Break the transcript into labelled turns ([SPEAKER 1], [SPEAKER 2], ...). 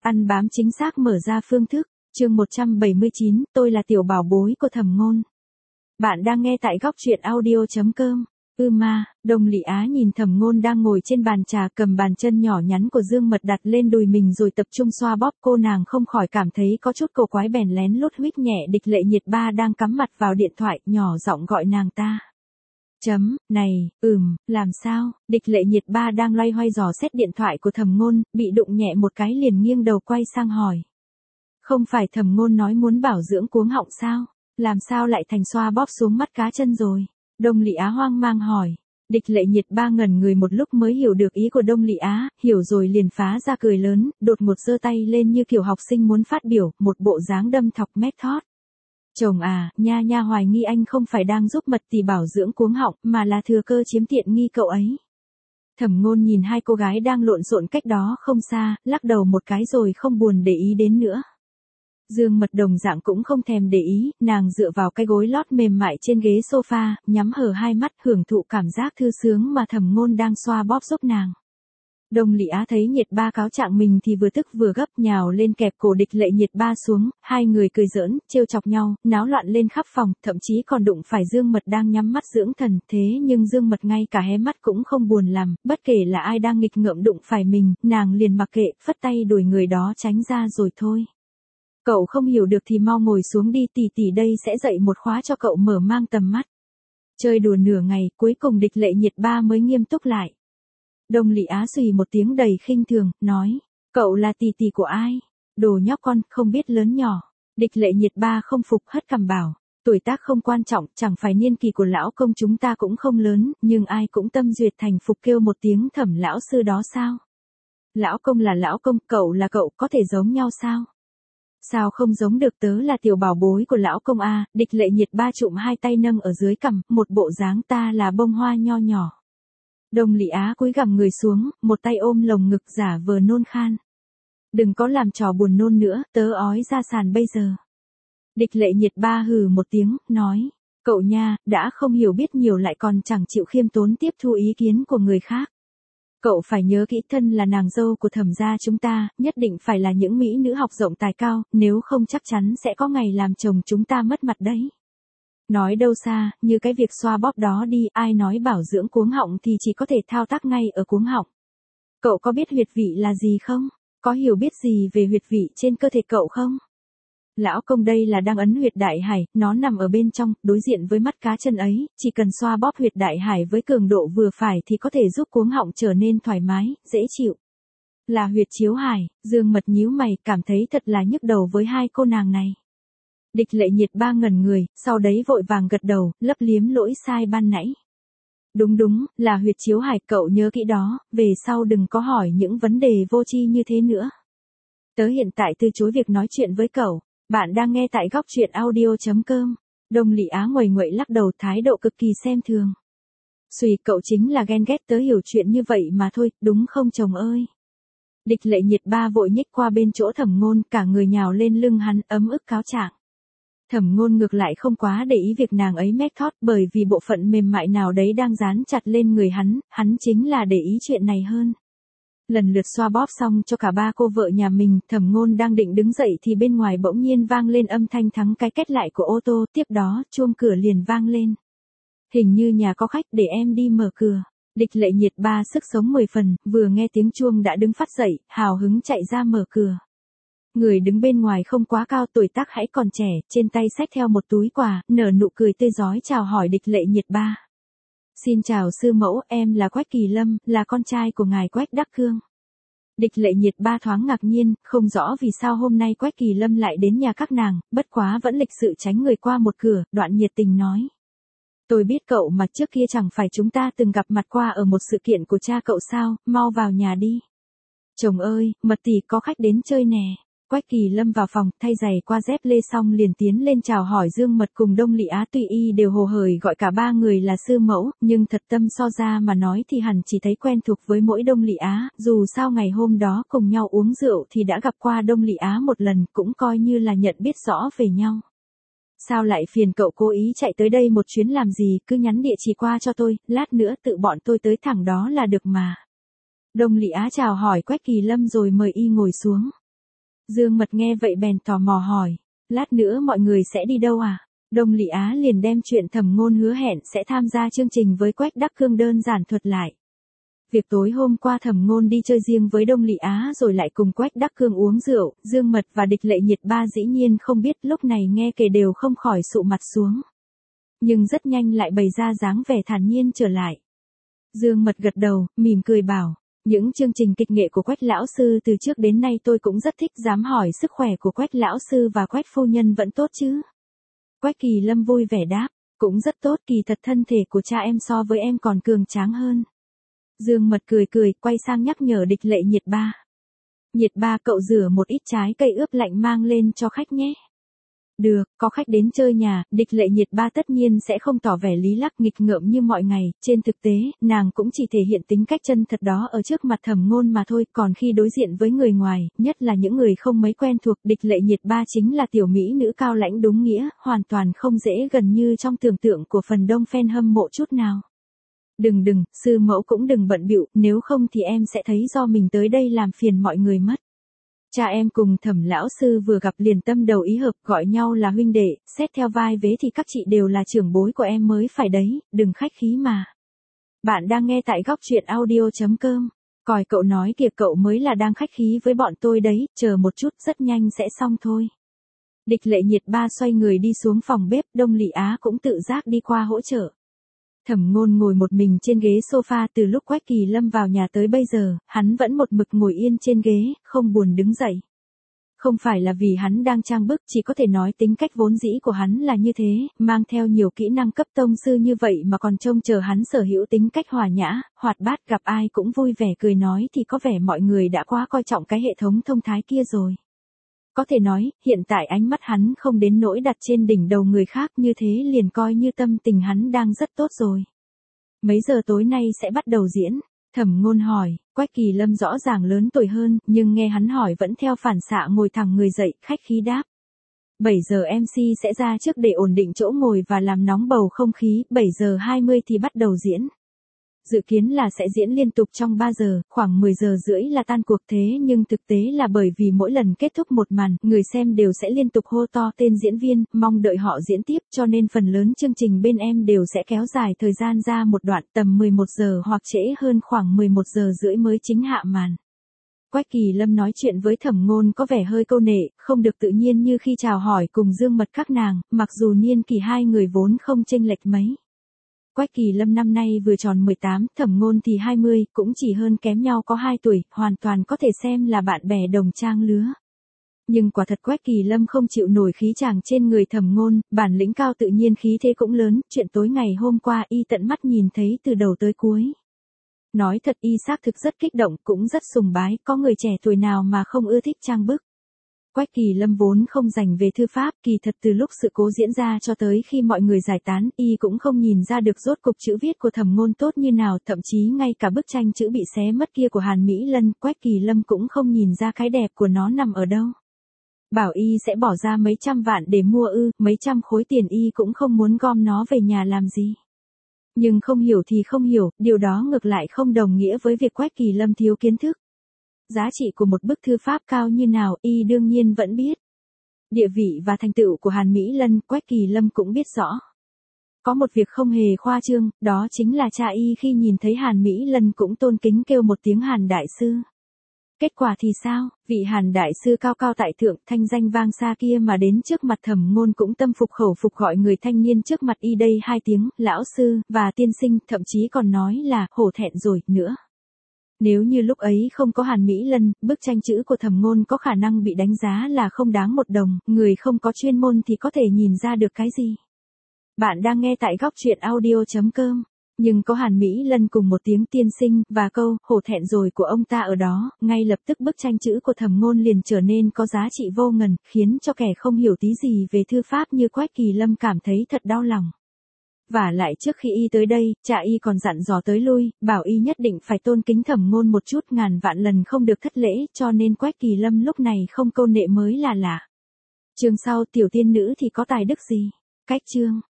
[SPEAKER 1] Ăn bám chính xác mở ra phương thức, chương 179, tôi là tiểu bảo bối của Thẩm Ngôn. Bạn đang nghe tại góc truyện audio.com. Đông Lị Á nhìn Thẩm Ngôn đang ngồi trên bàn trà cầm bàn chân nhỏ nhắn của Dương Mật đặt lên đùi mình rồi tập trung xoa bóp, cô nàng không khỏi cảm thấy có chút cổ quái bèn lén lút huých nhẹ Địch Lệ Nhiệt Ba đang cắm mặt vào điện thoại, nhỏ giọng gọi nàng ta. Này, làm sao? Địch Lệ Nhiệt Ba đang loay hoay dò xét điện thoại của Thẩm Ngôn, bị đụng nhẹ một cái liền nghiêng đầu quay sang hỏi. Không phải Thẩm Ngôn nói muốn bảo dưỡng cuống họng sao? Làm sao lại thành xoa bóp xuống mắt cá chân rồi? Đông Lị Á hoang mang hỏi. Địch Lệ Nhiệt Ba ngẩn người một lúc mới hiểu được ý của Đông Lị Á, hiểu rồi liền phá ra cười lớn, đột ngột giơ tay lên như kiểu học sinh muốn phát biểu, một bộ dáng đâm thọc method. Chồng à, nha hoài nghi anh không phải đang giúp Mật tỷ bảo dưỡng cuống họng, mà là thừa cơ chiếm tiện nghi cậu ấy. Thẩm Ngôn nhìn hai cô gái đang lộn xộn cách đó không xa, lắc đầu một cái rồi không buồn để ý đến nữa. Dương Mật đồng dạng cũng không thèm để ý, nàng dựa vào cái gối lót mềm mại trên ghế sofa, nhắm hờ hai mắt hưởng thụ cảm giác thư sướng mà Thẩm Ngôn đang xoa bóp giúp nàng. Đông Lị Á thấy Nhiệt Ba cáo trạng mình thì vừa tức vừa gấp nhào lên kẹp cổ Địch Lệ Nhiệt Ba xuống, hai người cười giỡn, trêu chọc nhau, náo loạn lên khắp phòng, thậm chí còn đụng phải Dương Mật đang nhắm mắt dưỡng thần, thế nhưng Dương Mật ngay cả hé mắt cũng không buồn làm, bất kể là ai đang nghịch ngợm đụng phải mình, nàng liền mặc kệ, phất tay đuổi người đó tránh ra rồi thôi. Cậu không hiểu được thì mau ngồi xuống đi, tỷ đây sẽ dạy một khóa cho cậu mở mang tầm mắt. Chơi đùa nửa ngày, cuối cùng Địch Lệ Nhiệt Ba mới nghiêm túc lại. Đông Lị Á xùy một tiếng đầy khinh thường, nói, cậu là tỷ của ai? Đồ nhóc con, không biết lớn nhỏ. Địch Lệ Nhiệt Ba không phục hất cằm bảo, tuổi tác không quan trọng, chẳng phải niên kỳ của lão công chúng ta cũng không lớn, nhưng ai cũng tâm duyệt thành phục kêu một tiếng Thẩm lão sư đó sao? Lão công là lão công, cậu là cậu, có thể giống nhau sao? Sao không giống được, tớ là tiểu bảo bối của lão công a. Địch Lệ Nhiệt Ba trụm hai tay nâng ở dưới cằm, một bộ dáng ta là bông hoa nho nhỏ. Đông Lị Á cúi gằm người xuống, một tay ôm lồng ngực giả vờ nôn khan. Đừng có làm trò buồn nôn nữa, tớ ói ra sàn bây giờ. Địch Lệ Nhiệt Ba hừ một tiếng, nói, cậu nha, đã không hiểu biết nhiều lại còn chẳng chịu khiêm tốn tiếp thu ý kiến của người khác. Cậu phải nhớ kỹ, thân là nàng dâu của Thẩm gia chúng ta, nhất định phải là những mỹ nữ học rộng tài cao, nếu không chắc chắn sẽ có ngày làm chồng chúng ta mất mặt đấy. Nói đâu xa, như cái việc xoa bóp đó đi, ai nói bảo dưỡng cuống họng thì chỉ có thể thao tác ngay ở cuống họng. Cậu có biết huyệt vị là gì không? Có hiểu biết gì về huyệt vị trên cơ thể cậu không? Lão công đây là đang ấn huyệt đại hải, nó nằm ở bên trong, đối diện với mắt cá chân ấy, chỉ cần xoa bóp huyệt đại hải với cường độ vừa phải thì có thể giúp cuống họng trở nên thoải mái, dễ chịu. Là huyệt chiếu hải. Dương Mật nhíu mày, cảm thấy thật là nhức đầu với hai cô nàng này. Địch Lệ Nhiệt Ba ngẩn người, sau đấy vội vàng gật đầu, lấp liếm lỗi sai ban nãy. Đúng, là huyệt chiếu hải, cậu nhớ kỹ đó, về sau đừng có hỏi những vấn đề vô tri như thế nữa. Tớ hiện tại từ chối việc nói chuyện với cậu. Bạn đang nghe tại góc truyện audio.com. Đông Lị Á nguầy nguậy lắc đầu, thái độ cực kỳ xem thường. Xùi, cậu chính là ghen ghét tớ hiểu chuyện như vậy mà thôi, đúng không chồng ơi? Địch Lệ Nhiệt Ba vội nhích qua bên chỗ Thẩm Ngôn, cả người nhào lên lưng hắn, ấm ức cáo trạng. Thẩm Ngôn ngược lại không quá để ý việc nàng ấy method, bởi vì bộ phận mềm mại nào đấy đang dán chặt lên người hắn chính là để ý chuyện này hơn. Lần lượt xoa bóp xong cho cả ba cô vợ nhà mình, Thẩm Ngôn đang định đứng dậy thì bên ngoài bỗng nhiên vang lên âm thanh thắng cái két lại của ô tô, tiếp đó chuông cửa liền vang lên. Hình như nhà có khách, để em đi mở cửa. Địch Lệ Nhiệt Ba sức sống 10 phần, vừa nghe tiếng chuông đã đứng phát dậy, hào hứng chạy ra mở cửa. Người đứng bên ngoài không quá cao, tuổi tác hãy còn trẻ, trên tay xách theo một túi quà, nở nụ cười tươi rói chào hỏi Địch Lệ Nhiệt Ba. Xin chào sư mẫu, em là Quách Kỳ Lâm, là con trai của ngài Quách Đắc Cương. Địch Lệ Nhiệt Ba thoáng ngạc nhiên, không rõ vì sao hôm nay Quách Kỳ Lâm lại đến nhà các nàng, bất quá vẫn lịch sự tránh người qua một cửa, đoạn nhiệt tình nói. Tôi biết cậu mà, trước kia chẳng phải chúng ta từng gặp mặt qua ở một sự kiện của cha cậu sao, mau vào nhà đi. Chồng ơi, Mật tỷ có khách đến chơi nè. Quách Kỳ Lâm vào phòng, thay giày qua dép lê xong liền tiến lên chào hỏi Dương Mật cùng Đông Lị Á, tuy y đều hồ hởi gọi cả ba người là sư mẫu, nhưng thật tâm so ra mà nói thì hẳn chỉ thấy quen thuộc với mỗi Đông Lị Á, dù sao ngày hôm đó cùng nhau uống rượu thì đã gặp qua Đông Lị Á một lần, cũng coi như là nhận biết rõ về nhau. Sao lại phiền cậu cố ý chạy tới đây một chuyến làm gì, cứ nhắn địa chỉ qua cho tôi, lát nữa tự bọn tôi tới thẳng đó là được mà. Đông Lị Á chào hỏi Quách Kỳ Lâm rồi mời y ngồi xuống. Dương Mật nghe vậy bèn tò mò hỏi, lát nữa mọi người sẽ đi đâu à? Đông Lị Á liền đem chuyện Thẩm Ngôn hứa hẹn sẽ tham gia chương trình với Quách Đắc Cương đơn giản thuật lại. Việc tối hôm qua Thẩm Ngôn đi chơi riêng với Đông Lị Á rồi lại cùng Quách Đắc Cương uống rượu, Dương Mật và Địch Lệ Nhiệt ba dĩ nhiên không biết, lúc này nghe kể đều không khỏi sụ mặt xuống. Nhưng rất nhanh lại bày ra dáng vẻ thản nhiên trở lại. Dương Mật gật đầu, mỉm cười bảo, những chương trình kịch nghệ của Quách lão sư từ trước đến nay tôi cũng rất thích, dám hỏi sức khỏe của Quách lão sư và Quách phu nhân vẫn tốt chứ? Quách Kỳ Lâm vui vẻ đáp, cũng rất tốt, kỳ thật thân thể của cha em so với em còn cường tráng hơn. Dương Mật cười cười, quay sang nhắc nhở Địch Lệ Nhiệt ba. Nhiệt ba cậu rửa một ít trái cây ướp lạnh mang lên cho khách nhé. Được, có khách đến chơi nhà, Địch Lệ Nhiệt ba tất nhiên sẽ không tỏ vẻ lý lắc nghịch ngợm như mọi ngày, trên thực tế, nàng cũng chỉ thể hiện tính cách chân thật đó ở trước mặt Thẩm Ngôn mà thôi, còn khi đối diện với người ngoài, nhất là những người không mấy quen thuộc, Địch Lệ Nhiệt ba chính là tiểu mỹ nữ cao lãnh đúng nghĩa, hoàn toàn không dễ gần như trong tưởng tượng của phần đông fan hâm mộ chút nào. Đừng, sư mẫu cũng đừng bận bịu, nếu không thì em sẽ thấy do mình tới đây làm phiền mọi người mất. Cha em cùng Thẩm lão sư vừa gặp liền tâm đầu ý hợp, gọi nhau là huynh đệ, xét theo vai vế thì các chị đều là trưởng bối của em mới phải đấy, đừng khách khí mà. Bạn đang nghe tại góc truyện audio.com. Còi cậu nói kìa, cậu mới là đang khách khí với bọn tôi đấy, chờ một chút rất nhanh sẽ xong thôi. Địch Lệ Nhiệt ba xoay người đi xuống phòng bếp, Đông Lị Á cũng tự giác đi qua hỗ trợ. Thẩm Ngôn ngồi một mình trên ghế sofa từ lúc Quách Kỳ Lâm vào nhà tới bây giờ, hắn vẫn một mực ngồi yên trên ghế, không buồn đứng dậy. Không phải là vì hắn đang trang bức, chỉ có thể nói tính cách vốn dĩ của hắn là như thế, mang theo nhiều kỹ năng cấp tông sư như vậy mà còn trông chờ hắn sở hữu tính cách hòa nhã, hoạt bát, gặp ai cũng vui vẻ cười nói thì có vẻ mọi người đã quá coi trọng cái hệ thống thông thái kia rồi. Có thể nói, hiện tại ánh mắt hắn không đến nỗi đặt trên đỉnh đầu người khác, như thế liền coi như tâm tình hắn đang rất tốt rồi. Mấy giờ tối nay sẽ bắt đầu diễn? Thẩm Ngôn hỏi. Quách Kỳ Lâm rõ ràng lớn tuổi hơn, nhưng nghe hắn hỏi vẫn theo phản xạ ngồi thẳng người dậy, khách khí đáp. 7 giờ MC sẽ ra trước để ổn định chỗ ngồi và làm nóng bầu không khí, 7 giờ 20 thì bắt đầu diễn. Dự kiến là sẽ diễn liên tục trong 3 giờ, khoảng 10 giờ rưỡi là tan cuộc, thế nhưng thực tế là bởi vì mỗi lần kết thúc một màn, người xem đều sẽ liên tục hô to tên diễn viên, mong đợi họ diễn tiếp, cho nên phần lớn chương trình bên em đều sẽ kéo dài thời gian ra một đoạn tầm 11 giờ hoặc trễ hơn khoảng 11 giờ rưỡi mới chính hạ màn. Quách Kỳ Lâm nói chuyện với Thẩm Ngôn có vẻ hơi câu nệ, không được tự nhiên như khi chào hỏi cùng Dương Mật các nàng, mặc dù niên kỷ hai người vốn không chênh lệch mấy. Quách Kỳ Lâm năm nay vừa tròn 18, Thẩm Ngôn thì 20, cũng chỉ hơn kém nhau có 2 tuổi, hoàn toàn có thể xem là bạn bè đồng trang lứa. Nhưng quả thật Quách Kỳ Lâm không chịu nổi khí chàng trên người Thẩm Ngôn, bản lĩnh cao tự nhiên khí thế cũng lớn, chuyện tối ngày hôm qua y tận mắt nhìn thấy từ đầu tới cuối. Nói thật y xác thực rất kích động, cũng rất sùng bái, có người trẻ tuổi nào mà không ưa thích trang bức. Quách Kỳ Lâm vốn không dành về thư pháp, kỳ thật từ lúc sự cố diễn ra cho tới khi mọi người giải tán, y cũng không nhìn ra được rốt cục chữ viết của Thẩm Ngôn tốt như nào, thậm chí ngay cả bức tranh chữ bị xé mất kia của Hàn Mỹ Lân, Quách Kỳ Lâm cũng không nhìn ra cái đẹp của nó nằm ở đâu. Bảo y sẽ bỏ ra mấy trăm vạn để mua mấy trăm khối tiền y cũng không muốn gom nó về nhà làm gì. Nhưng không hiểu thì không hiểu, điều đó ngược lại không đồng nghĩa với việc Quách Kỳ Lâm thiếu kiến thức. Giá trị của một bức thư pháp cao như nào, y đương nhiên vẫn biết. Địa vị và thành tựu của Hàn Mỹ Lân, Quách Kỳ Lâm cũng biết rõ. Có một việc không hề khoa trương, đó chính là cha y khi nhìn thấy Hàn Mỹ Lân cũng tôn kính kêu một tiếng Hàn Đại Sư. Kết quả thì sao, vị Hàn Đại Sư cao cao tại thượng, thanh danh vang xa kia mà đến trước mặt Thẩm Ngôn cũng tâm phục khẩu phục gọi người thanh niên trước mặt y đây 2 tiếng, lão sư, và tiên sinh, thậm chí còn nói là, hổ thẹn rồi, nữa. Nếu như lúc ấy không có Hàn Mỹ Lân, bức tranh chữ của Thẩm Ngôn có khả năng bị đánh giá là không đáng 1 đồng, người không có chuyên môn thì có thể nhìn ra được cái gì. Bạn đang nghe tại góc truyện audio.com. Nhưng có Hàn Mỹ Lân cùng một tiếng tiên sinh và câu hổ thẹn rồi của ông ta ở đó, ngay lập tức bức tranh chữ của Thẩm Ngôn liền trở nên có giá trị vô ngần, khiến cho kẻ không hiểu tí gì về thư pháp như Quách Kỳ Lâm cảm thấy thật đau lòng. Và lại trước khi y tới đây, cha y còn dặn dò tới lui, bảo y nhất định phải tôn kính Thẩm Ngôn một chút, ngàn vạn lần không được thất lễ, cho nên Quách Kỳ Lâm lúc này không câu nệ mới là lạ. Chương sau tiểu tiên nữ thì có tài đức gì? Cách chương.